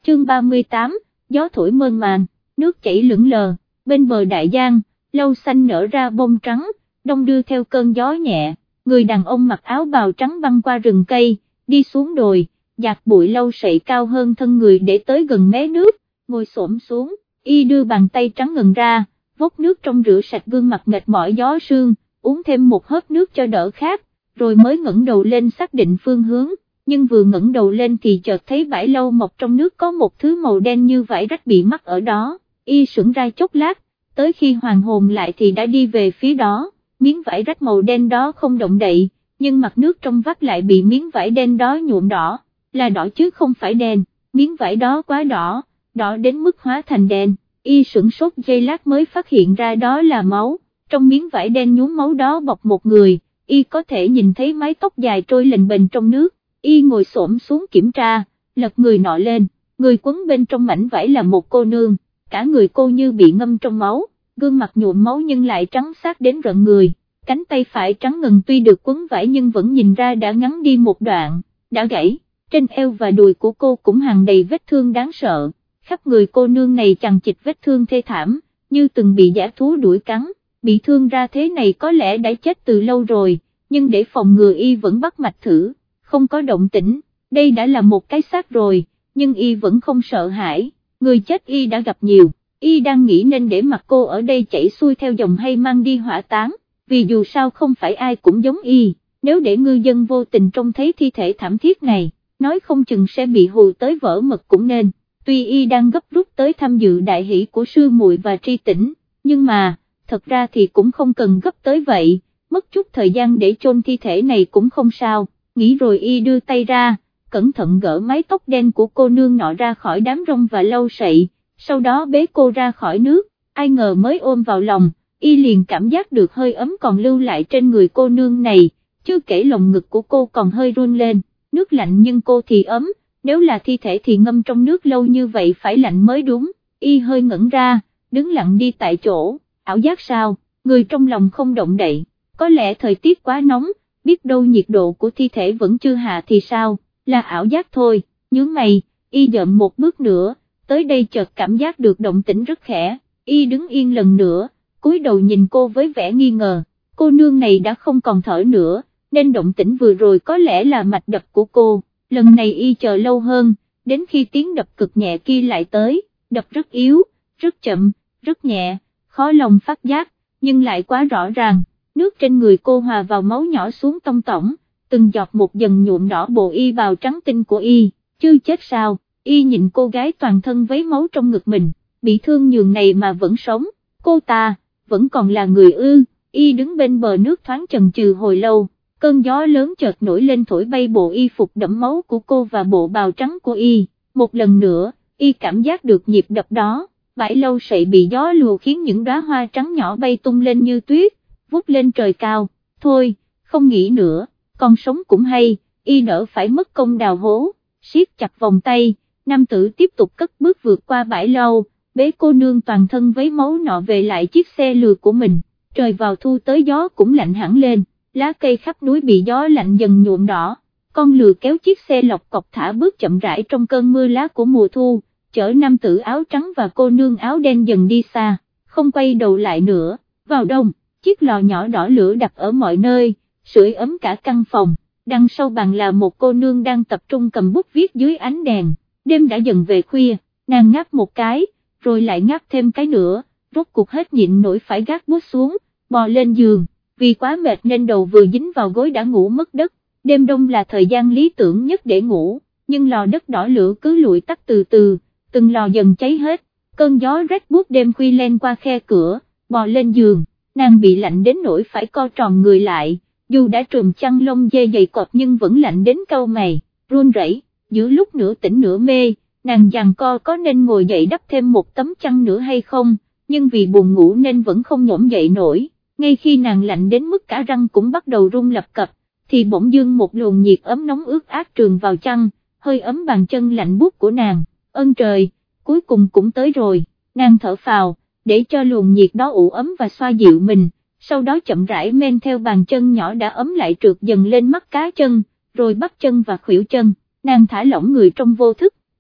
chương 38, gió thổi mơn màng, nước chảy lững lờ, bên bờ đại giang, lâu xanh nở ra bông trắng, đông đưa theo cơn gió nhẹ, người đàn ông mặc áo bào trắng băng qua rừng cây, đi xuống đồi, dạt bụi lâu sậy cao hơn thân người để tới gần mé nước, ngồi xổm xuống, y đưa bàn tay trắng ngần ra, vốc nước trong rửa sạch gương mặt mệt mỏi gió sương, uống thêm một hớp nước cho đỡ khát, rồi mới ngẩng đầu lên xác định phương hướng, nhưng vừa ngẩng đầu lên thì chợt thấy bãi lâu mọc trong nước có một thứ màu đen như vải rách bị mắc ở đó, y sững ra chốc lát, tới khi hoàn hồn lại thì đã đi về phía đó, miếng vải rách màu đen đó không động đậy, nhưng mặt nước trong vắt lại bị miếng vải đen đó nhuộm đỏ, là đỏ chứ không phải đen, miếng vải đó quá đỏ, đỏ đến mức hóa thành đen, y sửng sốt giây lát mới phát hiện ra đó là máu, trong miếng vải đen nhuốm máu đó bọc một người, y có thể nhìn thấy mái tóc dài trôi lềnh bềnh trong nước, y ngồi xổm xuống kiểm tra, lật người nọ lên, người quấn bên trong mảnh vải là một cô nương, cả người cô như bị ngâm trong máu, gương mặt nhuộm máu nhưng lại trắng xác đến rợn người, cánh tay phải trắng ngần tuy được quấn vải nhưng vẫn nhìn ra đã ngắn đi một đoạn, đã gãy, trên eo và đùi của cô cũng hằn đầy vết thương đáng sợ, khắp người cô nương này chằng chịt vết thương thê thảm, như từng bị dã thú đuổi cắn, bị thương ra thế này có lẽ đã chết từ lâu rồi, nhưng để phòng ngừa y vẫn bắt mạch thử, không có động tĩnh, đây đã là một cái xác rồi, nhưng y vẫn không sợ hãi, người chết y đã gặp nhiều, y đang nghĩ nên để mặc cô ở đây chảy xuôi theo dòng hay mang đi hỏa táng, vì dù sao không phải ai cũng giống y, nếu để ngư dân vô tình trông thấy thi thể thảm thiết này, nói không chừng sẽ bị hù tới vỡ mật cũng nên, tuy y đang gấp rút tới tham dự đại hỷ của sư muội và tri tỉnh, nhưng mà, thật ra thì cũng không cần gấp tới vậy, mất chút thời gian để chôn thi thể này cũng không sao, nghĩ rồi y đưa tay ra, cẩn thận gỡ mái tóc đen của cô nương nọ ra khỏi đám rong và lau sậy, sau đó bế cô ra khỏi nước, ai ngờ mới ôm vào lòng, y liền cảm giác được hơi ấm còn lưu lại trên người cô nương này, chưa kể lồng ngực của cô còn hơi run lên, nước lạnh nhưng cô thì ấm, nếu là thi thể thì ngâm trong nước lâu như vậy phải lạnh mới đúng, y hơi ngẩn ra, đứng lặng đi tại chỗ, ảo giác sao, người trong lòng không động đậy, có lẽ thời tiết quá nóng, biết đâu nhiệt độ của thi thể vẫn chưa hạ thì sao, là ảo giác thôi, nhướng mày, y dậm một bước nữa, tới đây chợt cảm giác được động tĩnh rất khẽ, y đứng yên lần nữa, cúi đầu nhìn cô với vẻ nghi ngờ, cô nương này đã không còn thở nữa, nên động tĩnh vừa rồi có lẽ là mạch đập của cô, lần này y chờ lâu hơn, đến khi tiếng đập cực nhẹ kia lại tới, đập rất yếu, rất chậm, rất nhẹ, khó lòng phát giác, nhưng lại quá rõ ràng, nước trên người cô hòa vào máu nhỏ xuống tông tổng, từng giọt một dần nhuộm đỏ bộ y bào trắng tinh của y, chưa chết sao, y nhìn cô gái toàn thân vấy máu trong ngực mình, bị thương nhường này mà vẫn sống, cô ta, vẫn còn là người ư, y đứng bên bờ nước thoáng chần chừ hồi lâu, cơn gió lớn chợt nổi lên thổi bay bộ y phục đẫm máu của cô và bộ bào trắng của y, một lần nữa, y cảm giác được nhịp đập đó, bãi lâu sậy bị gió lùa khiến những đóa hoa trắng nhỏ bay tung lên như tuyết, vút lên trời cao, thôi, không nghĩ nữa, còn sống cũng hay, y đỡ phải mất công đào hố, siết chặt vòng tay, nam tử tiếp tục cất bước vượt qua bãi lâu, bế cô nương toàn thân vấy máu nọ về lại chiếc xe lừa của mình, trời vào thu tới gió cũng lạnh hẳn lên, lá cây khắp núi bị gió lạnh dần nhuộm đỏ, con lừa kéo chiếc xe lọc cọc thả bước chậm rãi trong cơn mưa lá của mùa thu, chở nam tử áo trắng và cô nương áo đen dần đi xa, không quay đầu lại nữa, vào đông, chiếc lò nhỏ đỏ lửa đặt ở mọi nơi, sưởi ấm cả căn phòng, đằng sau bàn là một cô nương đang tập trung cầm bút viết dưới ánh đèn, đêm đã dần về khuya, nàng ngáp một cái, rồi lại ngáp thêm cái nữa, rốt cuộc hết nhịn nổi phải gác bút xuống, bò lên giường, vì quá mệt nên đầu vừa dính vào gối đã ngủ mất giấc, đêm đông là thời gian lý tưởng nhất để ngủ, nhưng lò đất đỏ lửa cứ lụi tắt từ từ, từng lò dần cháy hết, cơn gió rét buốt đêm khuy lên qua khe cửa, bò lên giường, nàng bị lạnh đến nỗi phải co tròn người lại, dù đã trùm chăn lông dê dày cọp nhưng vẫn lạnh đến cau mày, run rẩy, giữa lúc nửa tỉnh nửa mê, nàng giằng co có nên ngồi dậy đắp thêm một tấm chăn nữa hay không, nhưng vì buồn ngủ nên vẫn không nhổm dậy nổi, ngay khi nàng lạnh đến mức cả răng cũng bắt đầu run lập cập, thì bỗng dưng một luồng nhiệt ấm nóng ướt át trườn vào chăn, hơi ấm bàn chân lạnh buốt của nàng, ơn trời, cuối cùng cũng tới rồi, nàng thở phào, để cho luồng nhiệt đó ủ ấm và xoa dịu mình, sau đó chậm rãi men theo bàn chân nhỏ đã ấm lại trượt dần lên mắt cá chân, rồi bắp chân và khuỷu chân, nàng thả lỏng người trong vô thức,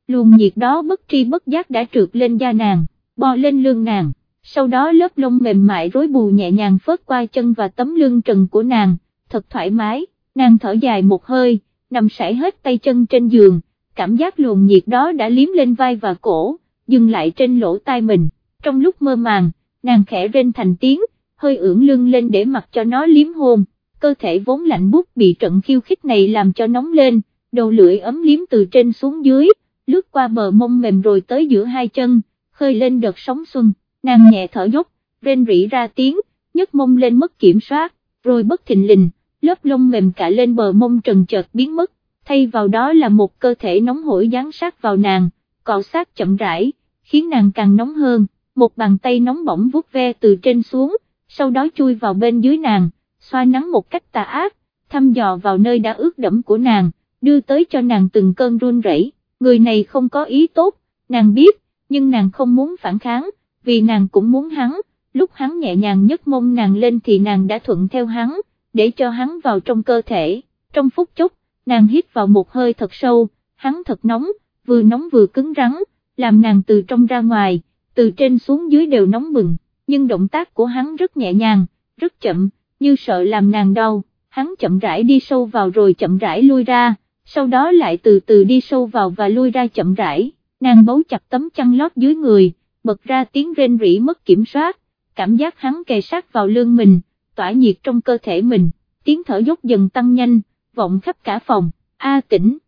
luồng nhiệt đó bất tri bất giác đã trượt lên da nàng, bò lên lưng nàng, sau đó lớp lông mềm mại rối bù nhẹ nhàng phớt qua chân và tấm lưng trần của nàng, thật thoải mái, nàng thở dài một hơi, nằm sải hết tay chân trên giường, cảm giác luồng nhiệt đó đã liếm lên vai và cổ, dừng lại trên lỗ tai mình, trong lúc mơ màng, nàng khẽ rên thành tiếng, hơi ưỡn lưng lên để mặc cho nó liếm hôn, cơ thể vốn lạnh buốt bị trận khiêu khích này làm cho nóng lên, đầu lưỡi ấm liếm từ trên xuống dưới, lướt qua bờ mông mềm rồi tới giữa hai chân, khơi lên đợt sóng xuân, nàng nhẹ thở dốc, rên rỉ ra tiếng, nhấc mông lên mất kiểm soát, rồi bất thình lình, lớp lông mềm cả lên bờ mông trần chợt biến mất, thay vào đó là một cơ thể nóng hổi dán sát vào nàng, cọ sát chậm rãi, khiến nàng càng nóng hơn, một bàn tay nóng bỏng vuốt ve từ trên xuống, sau đó chui vào bên dưới nàng, xoa nắng một cách tà ác, thăm dò vào nơi đã ướt đẫm của nàng, đưa tới cho nàng từng cơn run rẩy. Người này không có ý tốt, nàng biết, nhưng nàng không muốn phản kháng, vì nàng cũng muốn hắn, lúc hắn nhẹ nhàng nhấc mông nàng lên thì nàng đã thuận theo hắn, để cho hắn vào trong cơ thể, trong phút chốc, nàng hít vào một hơi thật sâu, hắn thật nóng vừa cứng rắn, làm nàng từ trong ra ngoài, từ trên xuống dưới đều nóng bừng, nhưng động tác của hắn rất nhẹ nhàng, rất chậm, như sợ làm nàng đau, hắn chậm rãi đi sâu vào rồi chậm rãi lui ra, sau đó lại từ từ đi sâu vào và lui ra chậm rãi, nàng bấu chặt tấm chăn lót dưới người, bật ra tiếng rên rỉ mất kiểm soát, cảm giác hắn kề sát vào lưng mình, tỏa nhiệt trong cơ thể mình, tiếng thở dốc dần tăng nhanh, vọng khắp cả phòng, A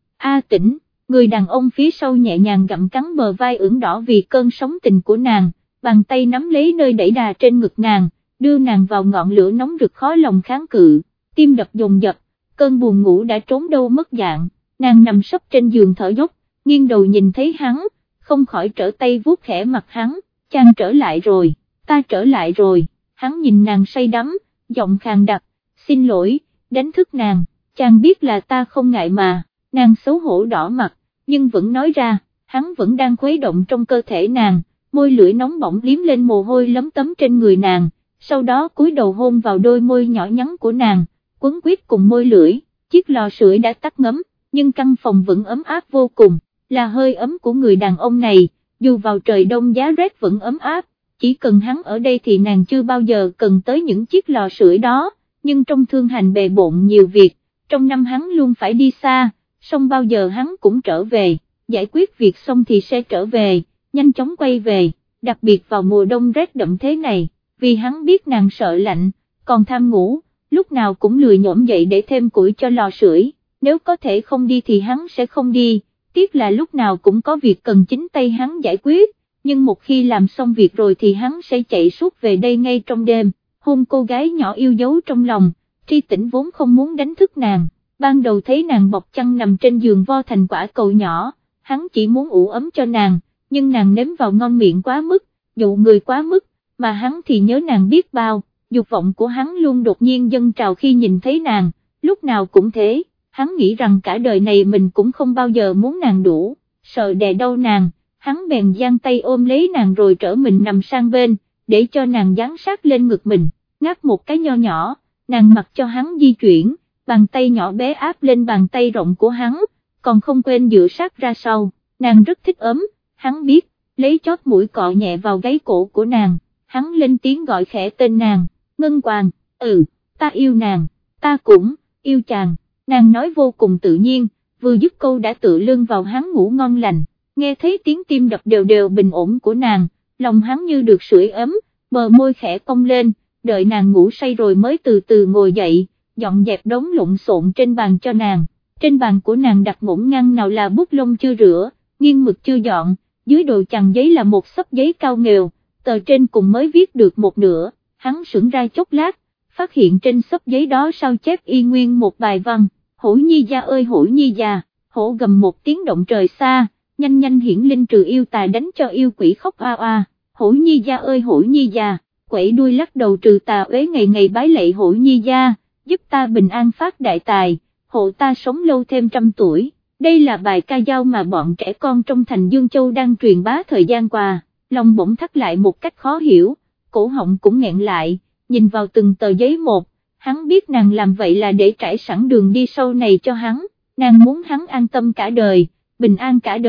Tĩnh, người đàn ông phía sau nhẹ nhàng gặm cắn bờ vai ửng đỏ vì cơn sóng tình của nàng, bàn tay nắm lấy nơi đẩy đà trên ngực nàng, đưa nàng vào ngọn lửa nóng rực khó lòng kháng cự, tim đập dồn dập, cơn buồn ngủ đã trốn đâu mất dạng, nàng nằm sấp trên giường thở dốc, nghiêng đầu nhìn thấy hắn, không khỏi trở tay vuốt khẽ mặt hắn, chàng trở lại rồi, ta trở lại rồi, hắn nhìn nàng say đắm, giọng khàn đặc, xin lỗi, đánh thức nàng, chàng biết là ta không ngại mà, nàng xấu hổ đỏ mặt, nhưng vẫn nói ra, hắn vẫn đang khuấy động trong cơ thể nàng, môi lưỡi nóng bỏng liếm lên mồ hôi lấm tấm trên người nàng, sau đó cúi đầu hôn vào đôi môi nhỏ nhắn của nàng, quấn quýt cùng môi lưỡi, chiếc lò sưởi đã tắt ngấm, nhưng căn phòng vẫn ấm áp vô cùng, là hơi ấm của người đàn ông này, dù vào trời đông giá rét vẫn ấm áp, chỉ cần hắn ở đây thì nàng chưa bao giờ cần tới những chiếc lò sưởi đó, nhưng trong thương hành bề bộn nhiều việc, trong năm hắn luôn phải đi xa, xong bao giờ hắn cũng trở về, giải quyết việc xong thì sẽ trở về, nhanh chóng quay về, đặc biệt vào mùa đông rét đậm thế này, vì hắn biết nàng sợ lạnh, còn tham ngủ, lúc nào cũng lười nhổm dậy để thêm củi cho lò sưởi, nếu có thể không đi thì hắn sẽ không đi, tiếc là lúc nào cũng có việc cần chính tay hắn giải quyết, nhưng một khi làm xong việc rồi thì hắn sẽ chạy suốt về đây ngay trong đêm, hôn cô gái nhỏ yêu dấu trong lòng, Tri Tĩnh vốn không muốn đánh thức nàng, ban đầu thấy nàng bọc chăn nằm trên giường vo thành quả cầu nhỏ, hắn chỉ muốn ủ ấm cho nàng, nhưng nàng nếm vào ngon miệng quá mức, dụ người quá mức, mà hắn thì nhớ nàng biết bao, dục vọng của hắn luôn đột nhiên dâng trào khi nhìn thấy nàng, lúc nào cũng thế, hắn nghĩ rằng cả đời này mình cũng không bao giờ muốn nàng đủ, sợ đè đau nàng, hắn bèn giang tay ôm lấy nàng rồi trở mình nằm sang bên, để cho nàng dán sát lên ngực mình, ngáp một cái nho nhỏ, nàng mặc cho hắn di chuyển, bàn tay nhỏ bé áp lên bàn tay rộng của hắn, còn không quên dựa sát ra sau, nàng rất thích ấm, hắn biết, lấy chót mũi cọ nhẹ vào gáy cổ của nàng, hắn lên tiếng gọi khẽ tên nàng, Ngân Quàng, ta yêu nàng, ta cũng, yêu chàng, nàng nói vô cùng tự nhiên, vừa dứt câu đã tựa lưng vào hắn ngủ ngon lành, nghe thấy tiếng tim đập đều đều bình ổn của nàng, lòng hắn như được sưởi ấm, bờ môi khẽ cong lên, đợi nàng ngủ say rồi mới từ từ ngồi dậy, dọn dẹp đống lộn xộn trên bàn cho nàng, trên bàn của nàng đặt ngổn ngang nào là bút lông chưa rửa, nghiêng mực chưa dọn, dưới đồ chằng giấy là một xấp giấy cao nghèo, tờ trên cùng mới viết được một nửa, hắn sững ra chốc lát, phát hiện trên xấp giấy đó sao chép y nguyên một bài văn, hổ nhi gia ơi hổ nhi già, hổ gầm một tiếng động trời xa, nhanh nhanh hiển linh trừ yêu tà đánh cho yêu quỷ khóc oa oa, hổ nhi gia ơi hổ nhi già, quẩy đuôi lắc đầu trừ tà uế ngày ngày bái lạy hổ nhi gia, giúp ta bình an phát đại tài, hộ ta sống lâu thêm 100 tuổi. Đây là bài ca dao mà bọn trẻ con trong thành Dương Châu đang truyền bá thời gian qua, lòng bỗng thắt lại một cách khó hiểu, cổ họng cũng nghẹn lại, nhìn vào từng tờ giấy một, hắn biết nàng làm vậy là để trải sẵn đường đi sau này cho hắn, nàng muốn hắn an tâm cả đời, bình an cả đời,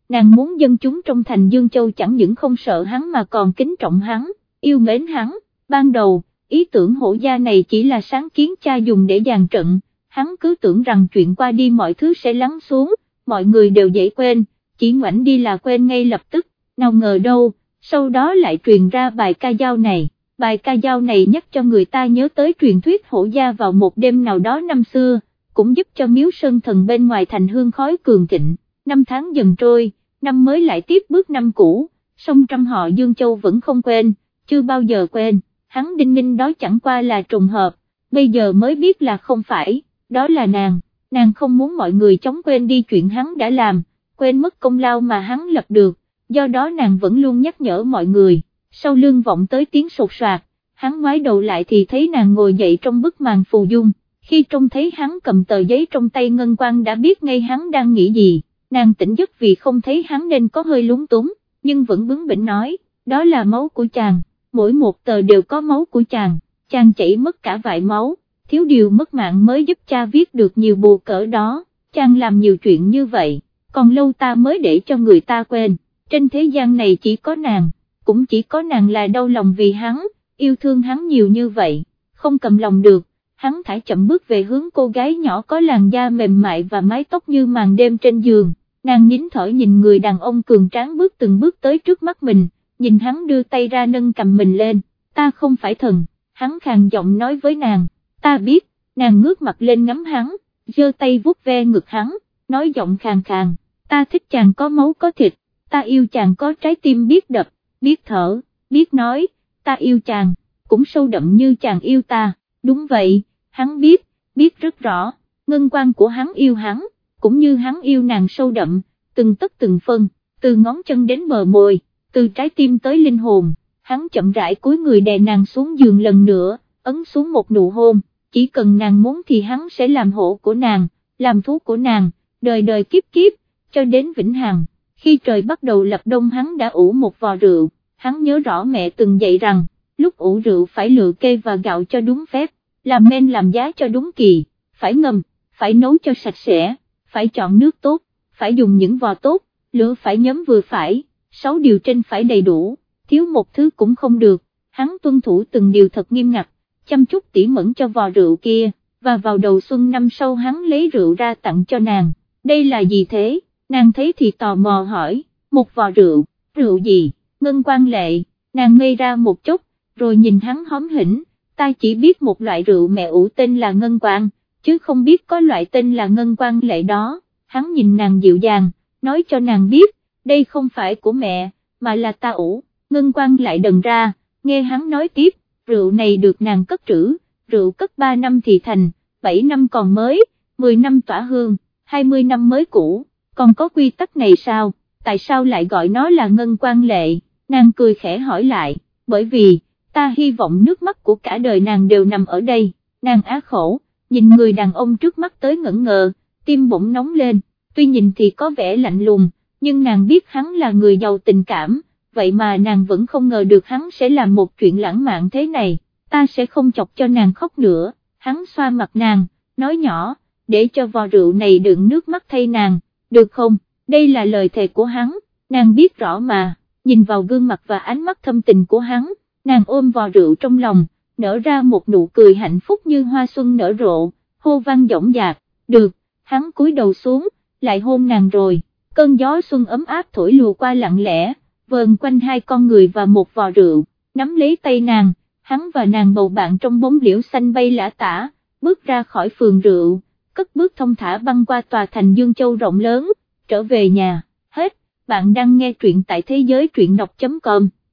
nàng muốn dân chúng trong thành Dương Châu chẳng những không sợ hắn mà còn kính trọng hắn, yêu mến hắn. Ban đầu, ý tưởng Hổ gia này chỉ là sáng kiến cha dùng để dàn trận, hắn cứ tưởng rằng chuyện qua đi mọi thứ sẽ lắng xuống, mọi người đều dễ quên, chỉ ngoảnh đi là quên ngay lập tức, nào ngờ đâu, sau đó lại truyền ra bài ca dao này. Bài ca dao này nhắc cho người ta nhớ tới truyền thuyết Hổ gia vào một đêm nào đó năm xưa, cũng giúp cho miếu sơn thần bên ngoài thành hương khói cường thịnh. Năm tháng dần trôi, năm mới lại tiếp bước năm cũ, song trăm họ Dương Châu vẫn không quên, chưa bao giờ quên. Hắn đinh ninh đó chẳng qua là trùng hợp, bây giờ mới biết là không phải, đó là nàng không muốn mọi người chóng quên đi chuyện hắn đã làm, quên mất công lao mà hắn lập được, do đó nàng vẫn luôn nhắc nhở mọi người. Sau lưng vọng tới tiếng sột soạt, hắn ngoái đầu lại thì thấy nàng ngồi dậy trong bức màn phù dung, khi trông thấy hắn cầm tờ giấy trong tay ngân quang đã biết ngay hắn đang nghĩ gì, nàng tỉnh giấc vì không thấy hắn nên có hơi lúng túng, nhưng vẫn bướng bỉnh nói, đó là máu của chàng. Mỗi một tờ đều có máu của chàng chảy mất cả vại máu, thiếu điều mất mạng mới giúp cha viết được nhiều bùa cỡ đó, chàng làm nhiều chuyện như vậy, còn lâu ta mới để cho người ta quên, trên thế gian này chỉ có nàng, cũng chỉ có nàng là đau lòng vì hắn, yêu thương hắn nhiều như vậy, không cầm lòng được, hắn thả chậm bước về hướng cô gái nhỏ có làn da mềm mại và mái tóc như màn đêm trên giường, nàng nín thở nhìn người đàn ông cường tráng bước từng bước tới trước mắt mình. Nhìn hắn đưa tay ra nâng cầm mình lên, ta không phải thần, hắn khàn giọng nói với nàng, ta biết, nàng ngước mặt lên ngắm hắn, giơ tay vuốt ve ngực hắn, nói giọng khàn khàn, ta thích chàng có máu có thịt, ta yêu chàng có trái tim biết đập, biết thở, biết nói, ta yêu chàng, cũng sâu đậm như chàng yêu ta, đúng vậy, hắn biết rất rõ, ngân quan của hắn yêu hắn, cũng như hắn yêu nàng sâu đậm, từng tấc từng phân, từ ngón chân đến bờ môi. Từ trái tim tới linh hồn, hắn chậm rãi cúi người đè nàng xuống giường lần nữa, ấn xuống một nụ hôn, chỉ cần nàng muốn thì hắn sẽ làm hộ của nàng, làm thú của nàng, đời đời kiếp kiếp, cho đến vĩnh hằng. Khi trời bắt đầu lập đông hắn đã ủ một vò rượu, hắn nhớ rõ mẹ từng dạy rằng, lúc ủ rượu phải lựa cây và gạo cho đúng phép, làm men làm giá cho đúng kỳ, phải ngâm, phải nấu cho sạch sẽ, phải chọn nước tốt, phải dùng những vò tốt, lửa phải nhấm vừa phải. 6 điều trên phải đầy đủ, thiếu một thứ cũng không được, hắn tuân thủ từng điều thật nghiêm ngặt, chăm chút tỉ mẩn cho vò rượu kia, và vào đầu xuân năm sau hắn lấy rượu ra tặng cho nàng, đây là gì thế, nàng thấy thì tò mò hỏi, một vò rượu, rượu gì, Ngân Quan Lệ, nàng ngây ra một chút, rồi nhìn hắn hóm hỉnh, ta chỉ biết một loại rượu mẹ ủ tên là Ngân Quan, chứ không biết có loại tên là Ngân Quan Lệ đó, hắn nhìn nàng dịu dàng, nói cho nàng biết, đây không phải của mẹ, mà là ta ủ, Ngân Quan lại đần ra, nghe hắn nói tiếp, rượu này được nàng cất trữ, rượu cất 3 năm thì thành, 7 năm còn mới, 10 năm tỏa hương, 20 năm mới cũ, còn có quy tắc này sao, tại sao lại gọi nó là Ngân Quan Lệ, nàng cười khẽ hỏi lại, bởi vì, ta hy vọng nước mắt của cả đời nàng đều nằm ở đây, nàng á khổ, nhìn người đàn ông trước mắt tới ngẩn ngơ, tim bỗng nóng lên, tuy nhìn thì có vẻ lạnh lùng, nhưng nàng biết hắn là người giàu tình cảm, vậy mà nàng vẫn không ngờ được hắn sẽ làm một chuyện lãng mạn thế này, ta sẽ không chọc cho nàng khóc nữa, hắn xoa mặt nàng, nói nhỏ, để cho vò rượu này đựng nước mắt thay nàng, được không, đây là lời thề của hắn, nàng biết rõ mà, nhìn vào gương mặt và ánh mắt thâm tình của hắn, nàng ôm vò rượu trong lòng, nở ra một nụ cười hạnh phúc như hoa xuân nở rộ, hô vang dõng dạc, được, hắn cúi đầu xuống, lại hôn nàng rồi. Cơn gió xuân ấm áp thổi lùa qua lặng lẽ, vờn quanh hai con người và một vò rượu, nắm lấy tay nàng, hắn và nàng bầu bạn trong bóng liễu xanh bay lả tả, bước ra khỏi phường rượu, cất bước thông thả băng qua tòa thành Dương Châu rộng lớn, trở về nhà, hết, bạn đang nghe truyện tại thế giới truyện đọc.com.